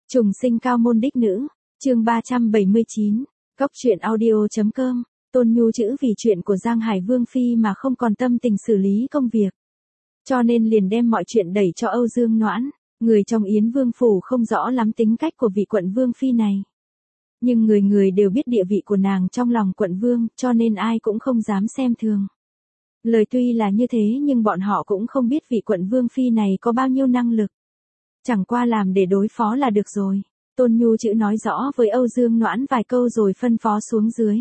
Trùng sinh cao môn đích nữ, chương 379, Cóc truyện audio.com, Tôn Nhu chữ vì chuyện của Giang Hải Vương Phi mà không còn tâm tình xử lý công việc. Cho nên liền đem mọi chuyện đẩy cho Âu Dương Noãn, người trong Yến Vương Phủ không rõ lắm tính cách của vị quận Vương Phi này. Nhưng người người đều biết địa vị của nàng trong lòng quận Vương, cho nên ai cũng không dám xem thường. Lời tuy là như thế nhưng bọn họ cũng không biết vị quận Vương Phi này có bao nhiêu năng lực. Chẳng qua làm để đối phó là được rồi. Tôn Nhu chữ nói rõ với Âu Dương Noãn vài câu rồi phân phó xuống dưới.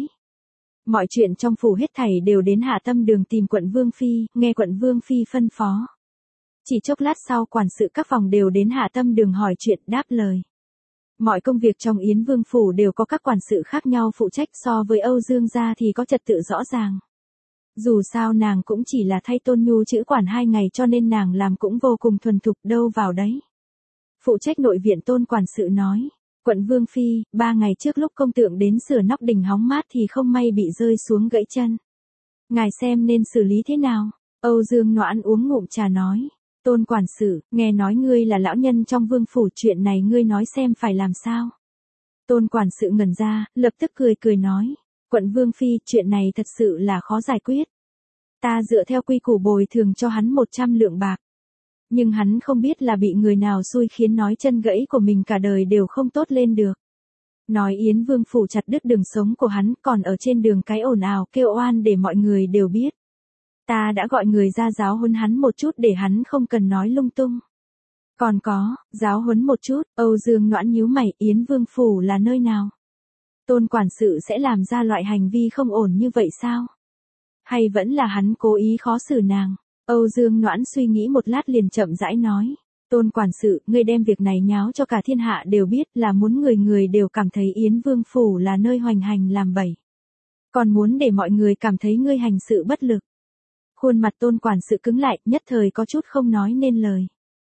Mọi chuyện trong phủ hết thảy đều đến Hạ Tâm Đường tìm quận Vương Phi, nghe quận Vương Phi phân phó. Chỉ chốc lát sau quản sự các phòng đều đến Hạ Tâm Đường hỏi chuyện đáp lời. Mọi công việc trong Yến Vương Phủ đều có các quản sự khác nhau phụ trách, so với Âu Dương gia thì có trật tự rõ ràng. Dù sao nàng cũng chỉ là thay Tôn Nhu chữ quản 2 ngày cho nên nàng làm cũng vô cùng thuần thục đâu vào đấy. Phụ trách nội viện Tôn quản sự nói, quận Vương Phi, 3 ngày trước lúc công tượng đến sửa nóc đình hóng mát thì không may bị rơi xuống gãy chân. Ngài xem nên xử lý thế nào? Âu Dương Noãn uống ngụm trà nói, Tôn quản sự, nghe nói ngươi là lão nhân trong Vương Phủ, chuyện này ngươi nói xem phải làm sao? Tôn quản sự ngẩn ra, lập tức cười nói, quận Vương Phi, chuyện này thật sự là khó giải quyết. Ta dựa theo quy củ bồi thường cho hắn 100 lượng bạc. Nhưng hắn không biết là bị người nào xui khiến nói chân gãy của mình cả đời đều không tốt lên được. Nói Yến Vương Phủ chặt đứt đường sống của hắn, còn ở trên đường cái ồn ào kêu oan để mọi người đều biết. Ta đã gọi người ra giáo huấn hắn một chút để hắn không cần nói lung tung. Còn có, giáo huấn một chút, Âu Dương Noãn nhíu mày, Yến Vương Phủ là nơi nào? Tôn quản sự sẽ làm ra loại hành vi không ổn như vậy sao? Hay vẫn là hắn cố ý khó xử nàng? Âu Dương Noãn suy nghĩ một lát liền chậm rãi nói, Tôn quản sự, ngươi đem việc này nháo cho cả thiên hạ đều biết, là muốn người người đều cảm thấy Yến Vương Phủ là nơi hoành hành làm bậy. Còn muốn để mọi người cảm thấy ngươi hành sự bất lực. Khuôn mặt Tôn quản sự cứng lại, nhất thời có chút không nói nên lời.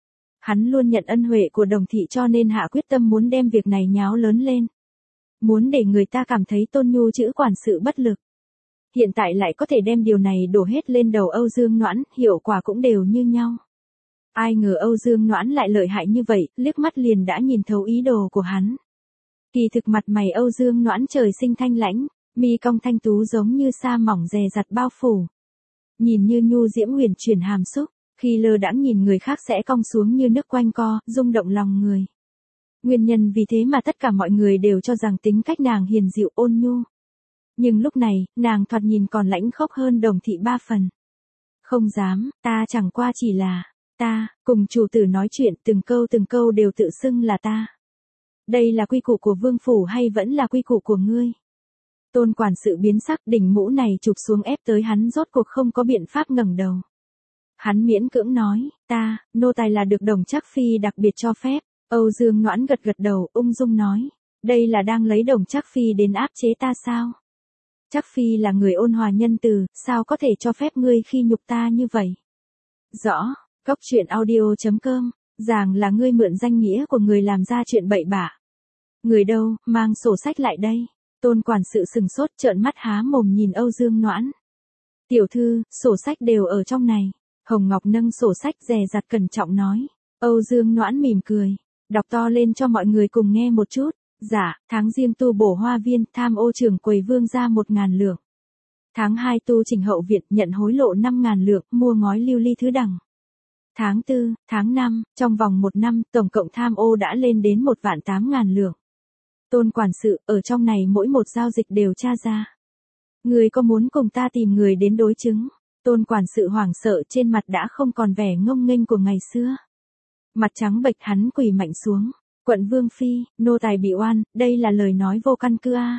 Hắn luôn nhận ân huệ của Đồng thị cho nên hạ quyết tâm muốn đem việc này nháo lớn lên. Muốn để người ta cảm thấy Tôn Nhu chữ quản sự bất lực. Hiện tại lại có thể đem điều này đổ hết lên đầu Âu Dương Noãn, hiệu quả cũng đều như nhau. Ai ngờ Âu Dương Noãn lại lợi hại như vậy, liếc mắt liền đã nhìn thấu ý đồ của hắn. Kỳ thực mặt mày Âu Dương Noãn trời sinh thanh lãnh, mi cong thanh tú giống như sa mỏng dè dặt bao phủ. Nhìn như nhu diễm huyền chuyển hàm xúc, khi lơ đãng nhìn người khác sẽ cong xuống như nước quanh co, rung động lòng người. Nguyên nhân vì thế mà tất cả mọi người đều cho rằng tính cách nàng hiền dịu ôn nhu. Nhưng lúc này, nàng thoạt nhìn còn lãnh khốc hơn Đồng thị 3 phần. Không dám, ta chẳng qua chỉ là, ta, cùng chủ tử nói chuyện từng câu đều tự xưng là ta. Đây là quy củ của Vương Phủ hay vẫn là quy củ của ngươi? Tôn quản sự biến sắc, đỉnh mũ này chụp xuống ép tới hắn rốt cuộc không có biện pháp ngẩng đầu. Hắn miễn cưỡng nói, ta, nô tài là được Đồng Trác Phi đặc biệt cho phép. Âu Dương Noãn gật đầu, ung dung nói, đây là đang lấy Đồng Trác Phi đến áp chế ta sao? Trác Phi là người ôn hòa nhân từ, sao có thể cho phép ngươi khi nhục ta như vậy? Rõ, Cóc truyện audio.com, rằng là ngươi mượn danh nghĩa của người làm ra chuyện bậy bạ. Người đâu, mang sổ sách lại đây. Tôn quản sự sừng sốt trợn mắt há mồm nhìn Âu Dương Noãn. Tiểu thư, sổ sách đều ở trong này. Hồng Ngọc nâng sổ sách dè dặt cẩn trọng nói. Âu Dương Noãn mỉm cười, đọc to lên cho mọi người cùng nghe một chút. Dạ, tháng Giêng tu bổ hoa viên, tham ô trưởng quầy Vương ra 1.000 lượng. Tháng 2 tu chỉnh hậu viện, nhận hối lộ 5.000 lượng, mua ngói lưu ly thứ đẳng. Tháng 4, tháng 5, trong vòng 1 năm, tổng cộng tham ô đã lên đến 1.800.000 lượng. Tôn quản sự, ở trong này mỗi một giao dịch đều tra ra. Người có muốn cùng ta tìm người đến đối chứng? Tôn quản sự hoảng sợ, trên mặt đã không còn vẻ ngông nghênh của ngày xưa. Mặt trắng bệch, hắn quỳ mạnh xuống. Quận Vương Phi, nô tài bị oan, đây là lời nói vô căn cứ a.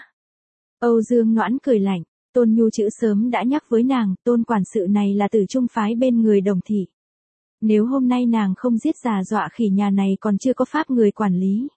Âu Dương Noãn cười lạnh, Tôn Nhu chữ sớm đã nhắc với nàng, Tôn quản sự này là tử trung phái bên người Đồng thị. Nếu hôm nay nàng không giết già dọa khỉ nhà này còn chưa có pháp người quản lý.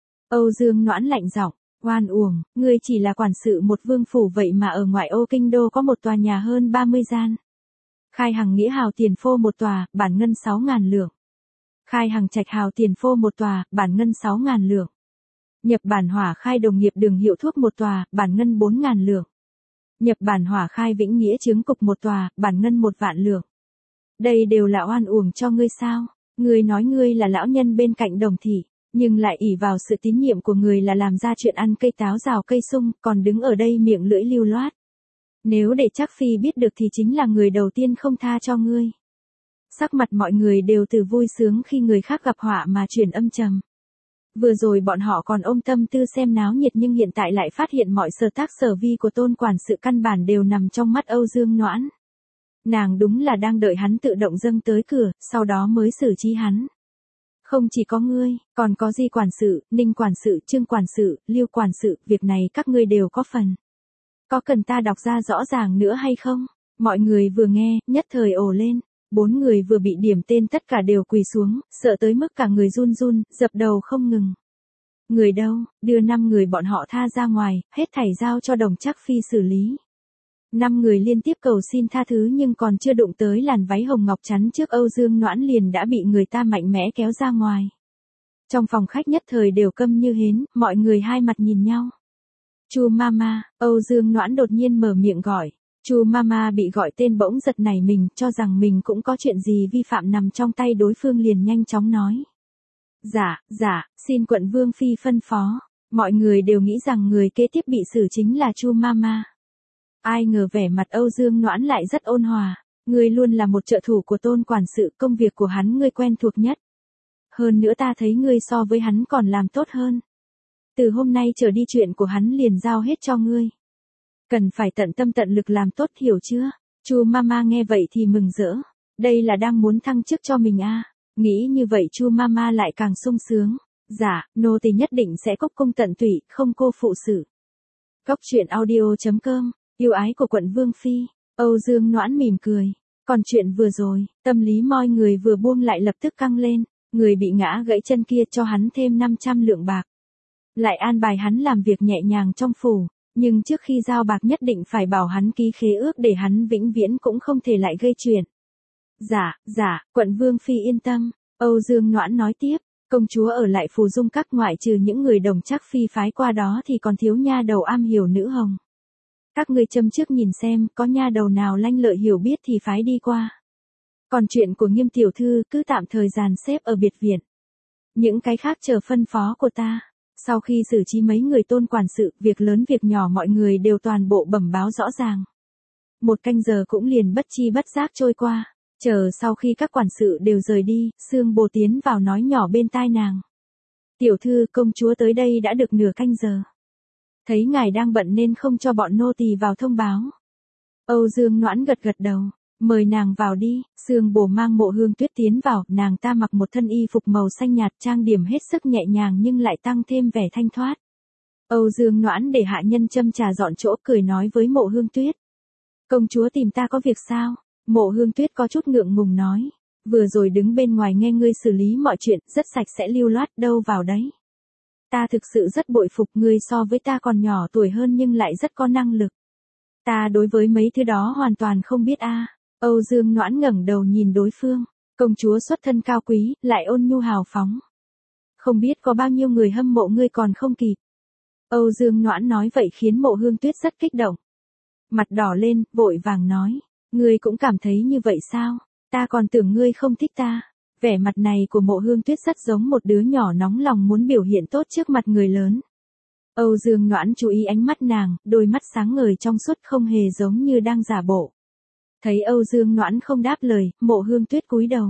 Âu Dương Noãn lạnh giọng, oan uổng, ngươi chỉ là quản sự một vương phủ vậy mà ở ngoại ô kinh đô có một tòa nhà hơn 30 gian. Khai Hằng Nghĩa Hào tiền phô một tòa, bản ngân 6.000 lượng. Khai Hằng Trạch Hào tiền phô một tòa, bản ngân 6.000 lượng. Nhập bản Hỏa Khai Đồng Nghiệp Đường Hiệu Thuốc một tòa, bản ngân 4.000 lượng. Nhập bản Hỏa Khai Vĩnh Nghĩa Chứng Cục một tòa, bản ngân 1.000.000 lượng. Đây đều là oan uổng cho ngươi sao? Ngươi nói ngươi là lão nhân bên cạnh Đồng thị, Nhưng lại ỷ vào sự tín nhiệm của người là làm ra chuyện ăn cây táo rào cây sung, còn đứng ở đây miệng lưỡi lưu loát. Nếu để Trác Phi biết được thì chính là người đầu tiên không tha cho ngươi. Sắc mặt mọi người đều từ vui sướng khi người khác gặp họa mà chuyển âm trầm. Vừa rồi bọn họ còn ôm tâm tư xem náo nhiệt nhưng hiện tại lại phát hiện mọi sở tác sở vi của Tôn quản sự căn bản đều nằm trong mắt Âu Dương Noãn. Nàng đúng là đang đợi hắn tự động dâng tới cửa, sau đó mới xử trí hắn. Không chỉ có ngươi, còn có Di quản sự, Ninh quản sự, Trương quản sự, Lưu quản sự, việc này các ngươi đều có phần. Có cần ta đọc ra rõ ràng nữa hay không? Mọi người vừa nghe, nhất thời ồ lên. 4 người vừa bị điểm tên tất cả đều quỳ xuống, sợ tới mức cả người run run, dập đầu không ngừng. Người đâu, đưa 5 người bọn họ tha ra ngoài, hết thảy giao cho Đồng Trác Phi xử lý. 5 người liên tiếp cầu xin tha thứ nhưng còn chưa đụng tới làn váy hồng ngọc chắn trước Âu Dương Noãn liền đã bị người ta mạnh mẽ kéo ra ngoài. Trong phòng khách nhất thời đều câm như hến, mọi người hai mặt nhìn nhau. Chu Mama, Âu Dương Noãn đột nhiên mở miệng gọi. Chu Mama bị gọi tên bỗng giật nảy mình, cho rằng mình cũng có chuyện gì vi phạm nằm trong tay đối phương liền nhanh chóng nói. Dạ, xin quận Vương Phi phân phó. Mọi người đều nghĩ rằng người kế tiếp bị xử chính là Chu Mama. Ai ngờ vẻ mặt Âu Dương Noãn lại rất ôn hòa. Ngươi luôn là một trợ thủ của Tôn quản sự, công việc của hắn ngươi quen thuộc nhất. Hơn nữa ta thấy ngươi so với hắn còn làm tốt hơn. Từ hôm nay trở đi chuyện của hắn liền giao hết cho ngươi. Cần phải tận tâm tận lực làm tốt, hiểu chưa? Chu Mama nghe vậy thì mừng rỡ. Đây là đang muốn thăng chức cho mình à? Nghĩ như vậy Chu Mama lại càng sung sướng. Dạ, nô tỳ nhất định sẽ cốc cung tận tụy, không cô phụ sự. Cốc truyện audio.com, yêu ái của quận Vương Phi. Âu Dương Noãn mỉm cười. Còn chuyện vừa rồi, tâm lý mọi người vừa buông lại lập tức căng lên. Người bị ngã gãy chân kia cho hắn thêm 500 lượng bạc. Lại an bài hắn làm việc nhẹ nhàng trong phủ. Nhưng trước khi giao bạc nhất định phải bảo hắn ký khế ước để hắn vĩnh viễn cũng không thể lại gây chuyện. Dạ, quận Vương Phi yên tâm. Âu Dương Noãn nói tiếp, công chúa ở lại Phù Dung Các ngoại trừ những người Đồng Trác Phi phái qua đó thì còn thiếu nha đầu am hiểu nữ hồng. Các ngươi châm trước nhìn xem, có nha đầu nào lanh lợi hiểu biết thì phái đi qua. Còn chuyện của Nghiêm tiểu thư cứ tạm thời dàn xếp ở biệt viện. Những cái khác chờ phân phó của ta. Sau khi xử trí mấy người Tôn quản sự, việc lớn việc nhỏ mọi người đều toàn bộ bẩm báo rõ ràng. 1 canh giờ cũng liền bất chi bất giác trôi qua. Chờ sau khi các quản sự đều rời đi, Sương Bồ tiến vào nói nhỏ bên tai nàng. Tiểu thư, công chúa tới đây đã được nửa canh giờ. Thấy ngài đang bận nên không cho bọn nô tỳ vào thông báo. Âu Dương Noãn gật gật đầu. Mời nàng vào đi. Sương Bồ mang Mộ Hương Tuyết tiến vào, nàng ta mặc một thân y phục màu xanh nhạt, trang điểm hết sức nhẹ nhàng nhưng lại tăng thêm vẻ thanh thoát. Âu Dương Noãn để hạ nhân châm trà dọn chỗ, cười nói với Mộ Hương Tuyết. Công chúa tìm ta có việc sao? Mộ Hương Tuyết có chút ngượng ngùng nói. Vừa rồi đứng bên ngoài nghe ngươi xử lý mọi chuyện, rất sạch sẽ lưu loát, đâu vào đấy. Ta thực sự rất bội phục ngươi, so với ta còn nhỏ tuổi hơn nhưng lại rất có năng lực. Ta đối với mấy thứ đó hoàn toàn không biết a. Âu Dương Noãn ngẩng đầu nhìn đối phương, công chúa xuất thân cao quý, lại ôn nhu hào phóng. Không biết có bao nhiêu người hâm mộ ngươi còn không kịp. Âu Dương Noãn nói vậy khiến Mộ Hương Tuyết rất kích động. Mặt đỏ lên, vội vàng nói, ngươi cũng cảm thấy như vậy sao? Ta còn tưởng ngươi không thích ta. Vẻ mặt này của Mộ Hương Tuyết rất giống một đứa nhỏ nóng lòng muốn biểu hiện tốt trước mặt người lớn. Âu Dương Noãn chú ý ánh mắt nàng, đôi mắt sáng ngời trong suốt không hề giống như đang giả bộ. Thấy Âu Dương Noãn không đáp lời, Mộ Hương Tuyết cúi đầu.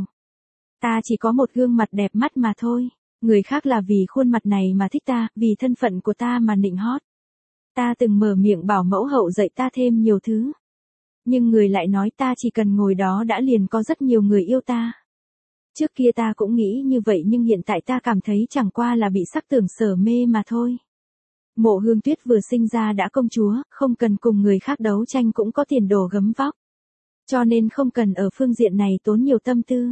Ta chỉ có một gương mặt đẹp mắt mà thôi. Người khác là vì khuôn mặt này mà thích ta, vì thân phận của ta mà nịnh hót. Ta từng mở miệng bảo mẫu hậu dạy ta thêm nhiều thứ. Nhưng người lại nói ta chỉ cần ngồi đó đã liền có rất nhiều người yêu ta. Trước kia ta cũng nghĩ như vậy nhưng hiện tại ta cảm thấy chẳng qua là bị sắc tưởng sở mê mà thôi. Mộ Hương Tuyết vừa sinh ra đã công chúa, không cần cùng người khác đấu tranh cũng có tiền đồ gấm vóc. Cho nên không cần ở phương diện này tốn nhiều tâm tư.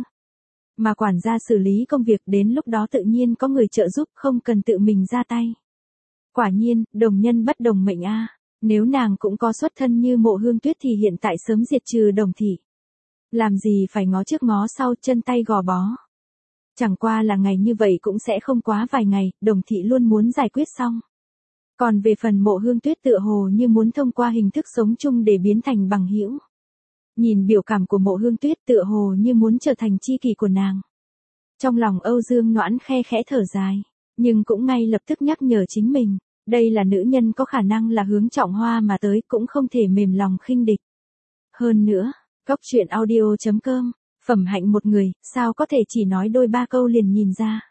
Mà quản gia xử lý công việc, đến lúc đó tự nhiên có người trợ giúp, không cần tự mình ra tay. Quả nhiên, đồng nhân bất đồng mệnh a. Nếu nàng cũng có xuất thân như Mộ Hương Tuyết thì hiện tại sớm diệt trừ Đồng thị. Làm gì phải ngó trước ngó sau, chân tay gò bó. Chẳng qua là ngày như vậy cũng sẽ không quá vài ngày, Đồng thị luôn muốn giải quyết xong. Còn về phần Mộ Hương Tuyết tựa hồ như muốn thông qua hình thức sống chung để biến thành bằng hữu. Nhìn biểu cảm của Mộ Hương Tuyết tựa hồ như muốn trở thành tri kỷ của nàng. Trong lòng Âu Dương Noãn khe khẽ thở dài. Nhưng cũng ngay lập tức nhắc nhở chính mình, đây là nữ nhân có khả năng là hướng Trọng Hoa mà tới, cũng không thể mềm lòng khinh địch. Hơn nữa, Cóc truyện audio.com, phẩm hạnh một người, sao có thể chỉ nói đôi ba câu liền nhìn ra.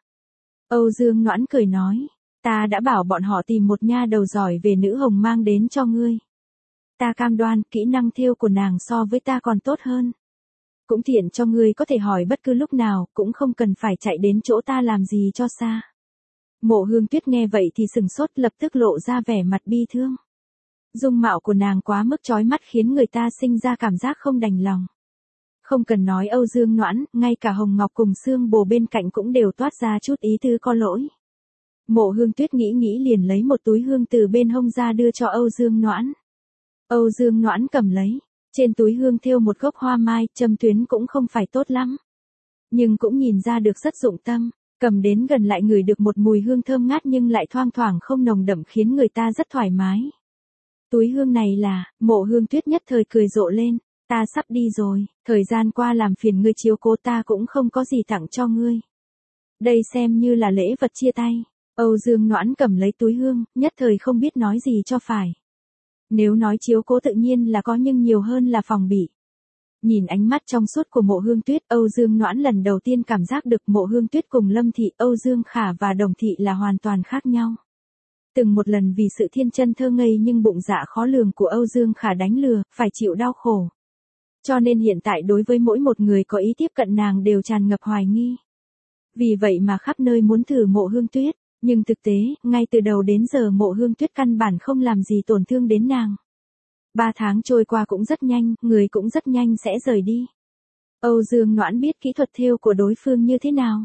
Âu Dương Noãn cười nói, ta đã bảo bọn họ tìm một nha đầu giỏi về nữ hồng mang đến cho ngươi. Ta cam đoan, kỹ năng thêu của nàng so với ta còn tốt hơn. Cũng tiện cho ngươi có thể hỏi bất cứ lúc nào, cũng không cần phải chạy đến chỗ ta làm gì cho xa. Mộ Hương Tuyết nghe vậy thì sừng sốt, lập tức lộ ra vẻ mặt bi thương. Dung mạo của nàng quá mức chói mắt khiến người ta sinh ra cảm giác không đành lòng. Không cần nói Âu Dương Noãn, ngay cả Hồng Ngọc cùng Sương Bồ bên cạnh cũng đều toát ra chút ý tứ có lỗi. Mộ Hương Tuyết nghĩ nghĩ liền lấy một túi hương từ bên hông ra đưa cho Âu Dương Noãn. Âu Dương Noãn cầm lấy, trên túi hương thêu một gốc hoa mai, châm tuyến cũng không phải tốt lắm. Nhưng cũng nhìn ra được rất dụng tâm, cầm đến gần lại ngửi được một mùi hương thơm ngát nhưng lại thoang thoảng không nồng đậm khiến người ta rất thoải mái. Túi hương này là, Mộ Hương Tuyết nhất thời cười rộ lên, ta sắp đi rồi, thời gian qua làm phiền ngươi chiếu cố ta cũng không có gì tặng cho ngươi. Đây xem như là lễ vật chia tay. Âu Dương Noãn cầm lấy túi hương, nhất thời không biết nói gì cho phải. Nếu nói chiếu cố tự nhiên là có nhưng nhiều hơn là phòng bị. Nhìn ánh mắt trong suốt của Mộ Hương Tuyết, Âu Dương Noãn lần đầu tiên cảm giác được Mộ Hương Tuyết cùng Lâm Thị, Âu Dương Khả và Đồng Thị là hoàn toàn khác nhau. Từng một lần vì sự thiên chân thơ ngây nhưng bụng dạ khó lường của Âu Dương Khả đánh lừa, phải chịu đau khổ. Cho nên hiện tại đối với mỗi một người có ý tiếp cận nàng đều tràn ngập hoài nghi. Vì vậy mà khắp nơi muốn thử Mộ Hương Tuyết, nhưng thực tế, ngay từ đầu đến giờ Mộ Hương Tuyết căn bản không làm gì tổn thương đến nàng. 3 tháng trôi qua cũng rất nhanh, người cũng rất nhanh sẽ rời đi. Âu Dương Noãn biết kỹ thuật thêu của đối phương như thế nào.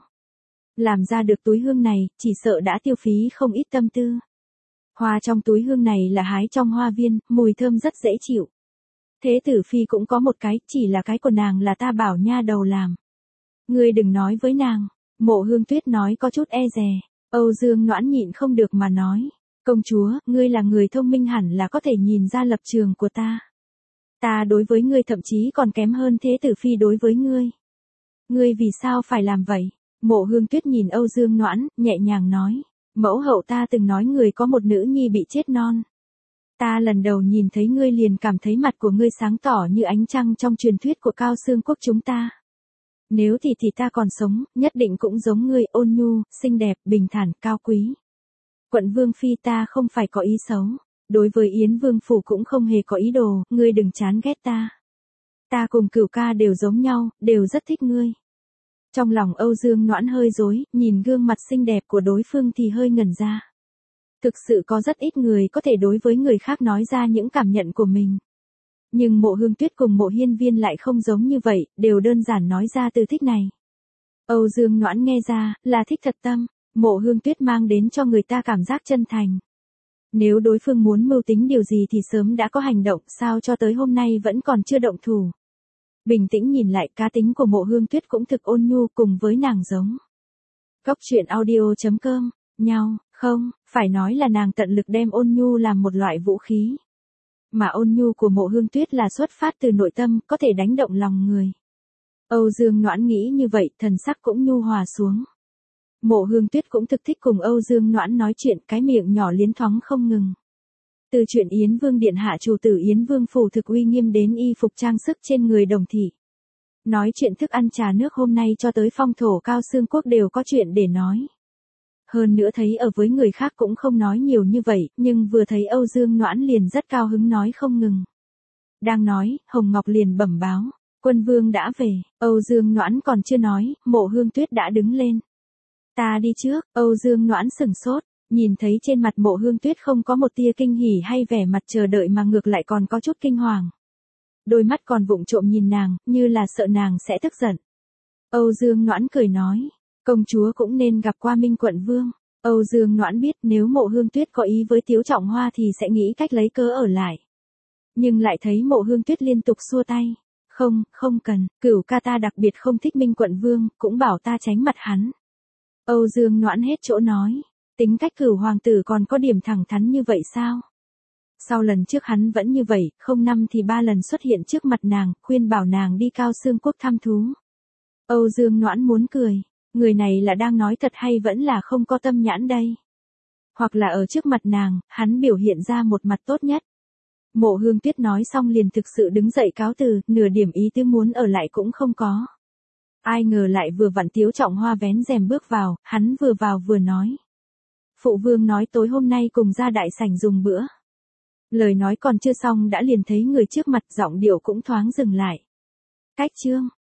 Làm ra được túi hương này, chỉ sợ đã tiêu phí không ít tâm tư. Hoa trong túi hương này là hái trong hoa viên, mùi thơm rất dễ chịu. Thế tử phi cũng có một cái, chỉ là cái của nàng là ta bảo nha đầu làm. Ngươi đừng nói với nàng. Mộ Hương Tuyết nói có chút e dè. Âu Dương Noãn nhịn không được mà nói. Công chúa, ngươi là người thông minh hẳn là có thể nhìn ra lập trường của ta. Ta đối với ngươi thậm chí còn kém hơn thế tử phi đối với ngươi. Ngươi vì sao phải làm vậy? Mộ Hương Tuyết nhìn Âu Dương Noãn, nhẹ nhàng nói. Mẫu hậu ta từng nói người có một nữ nhi bị chết non. Ta lần đầu nhìn thấy ngươi liền cảm thấy mặt của ngươi sáng tỏ như ánh trăng trong truyền thuyết của Cao Xương quốc chúng ta. Nếu thì ta còn sống, nhất định cũng giống ngươi, ôn nhu, xinh đẹp, bình thản, cao quý. Quận Vương phi ta không phải có ý xấu, đối với Yến Vương phủ cũng không hề có ý đồ, ngươi đừng chán ghét ta. Ta cùng Cửu ca đều giống nhau, đều rất thích ngươi. Trong lòng Âu Dương Noãn hơi rối, nhìn gương mặt xinh đẹp của đối phương thì hơi ngẩn ra. Thực sự có rất ít người có thể đối với người khác nói ra những cảm nhận của mình. Nhưng Mộ Hương Tuyết cùng Mộ Hiên Viên lại không giống như vậy, đều đơn giản nói ra từ thích này. Âu Dương Noãn nghe ra, là thích thật tâm, Mộ Hương Tuyết mang đến cho người ta cảm giác chân thành. Nếu đối phương muốn mưu tính điều gì thì sớm đã có hành động, sao cho tới hôm nay vẫn còn chưa động thủ. Bình tĩnh nhìn lại, cá tính của Mộ Hương Tuyết cũng thực ôn nhu, cùng với nàng giống. Cóc truyện audio.com, nhau, không, phải nói là nàng tận lực đem ôn nhu làm một loại vũ khí. Mà ôn nhu của Mộ Hương Tuyết là xuất phát từ nội tâm, có thể đánh động lòng người. Âu Dương Noãn nghĩ như vậy, thần sắc cũng nhu hòa xuống. Mộ Hương Tuyết cũng thực thích cùng Âu Dương Noãn nói chuyện, cái miệng nhỏ liến thoáng không ngừng. Từ chuyện Yến Vương điện hạ chủ tử Yến Vương phủ thực uy nghiêm đến y phục trang sức trên người Đồng Thị. Nói chuyện thức ăn trà nước hôm nay cho tới phong thổ Cao Xương quốc đều có chuyện để nói. Hơn nữa thấy ở với người khác cũng không nói nhiều như vậy, nhưng vừa thấy Âu Dương Noãn liền rất cao hứng nói không ngừng. Đang nói, Hồng Ngọc liền bẩm báo, quân vương đã về. Âu Dương Noãn còn chưa nói, Mộ Hương Tuyết đã đứng lên. Ta đi trước. Âu Dương Noãn sừng sốt, nhìn thấy trên mặt Mộ Hương Tuyết không có một tia kinh hỉ hay vẻ mặt chờ đợi mà ngược lại còn có chút kinh hoàng. Đôi mắt còn vụng trộm nhìn nàng, như là sợ nàng sẽ tức giận. Âu Dương Noãn cười nói, công chúa cũng nên gặp qua Minh quận vương. Âu Dương Noãn biết nếu Mộ Hương Tuyết có ý với Tiếu Trọng Hoa thì sẽ nghĩ cách lấy cớ ở lại. Nhưng lại thấy Mộ Hương Tuyết liên tục xua tay. Không, không cần, Cửu ca ta đặc biệt không thích Minh quận vương, cũng bảo ta tránh mặt hắn. Âu Dương Noãn hết chỗ nói, tính cách Cửu hoàng tử còn có điểm thẳng thắn như vậy sao? Sau lần trước hắn vẫn như vậy, không năm thì 3 lần xuất hiện trước mặt nàng, khuyên bảo nàng đi Cao Xương quốc thăm thú. Âu Dương Noãn muốn cười, Người này là đang nói thật hay vẫn là không có tâm nhãn đây? Hoặc là ở trước mặt nàng, hắn biểu hiện ra một mặt tốt nhất. Mộ Hương Tuyết nói xong liền thực sự đứng dậy cáo từ, nửa điểm ý tứ muốn ở lại cũng không có. Ai ngờ lại vừa vặn Tiếu Trọng Hoa vén rèm bước vào, hắn vừa vào vừa nói. Phụ vương nói tối hôm nay cùng ra đại sảnh dùng bữa. Lời nói còn chưa xong đã liền thấy người trước mặt, giọng điệu cũng thoáng dừng lại. Cách Trương,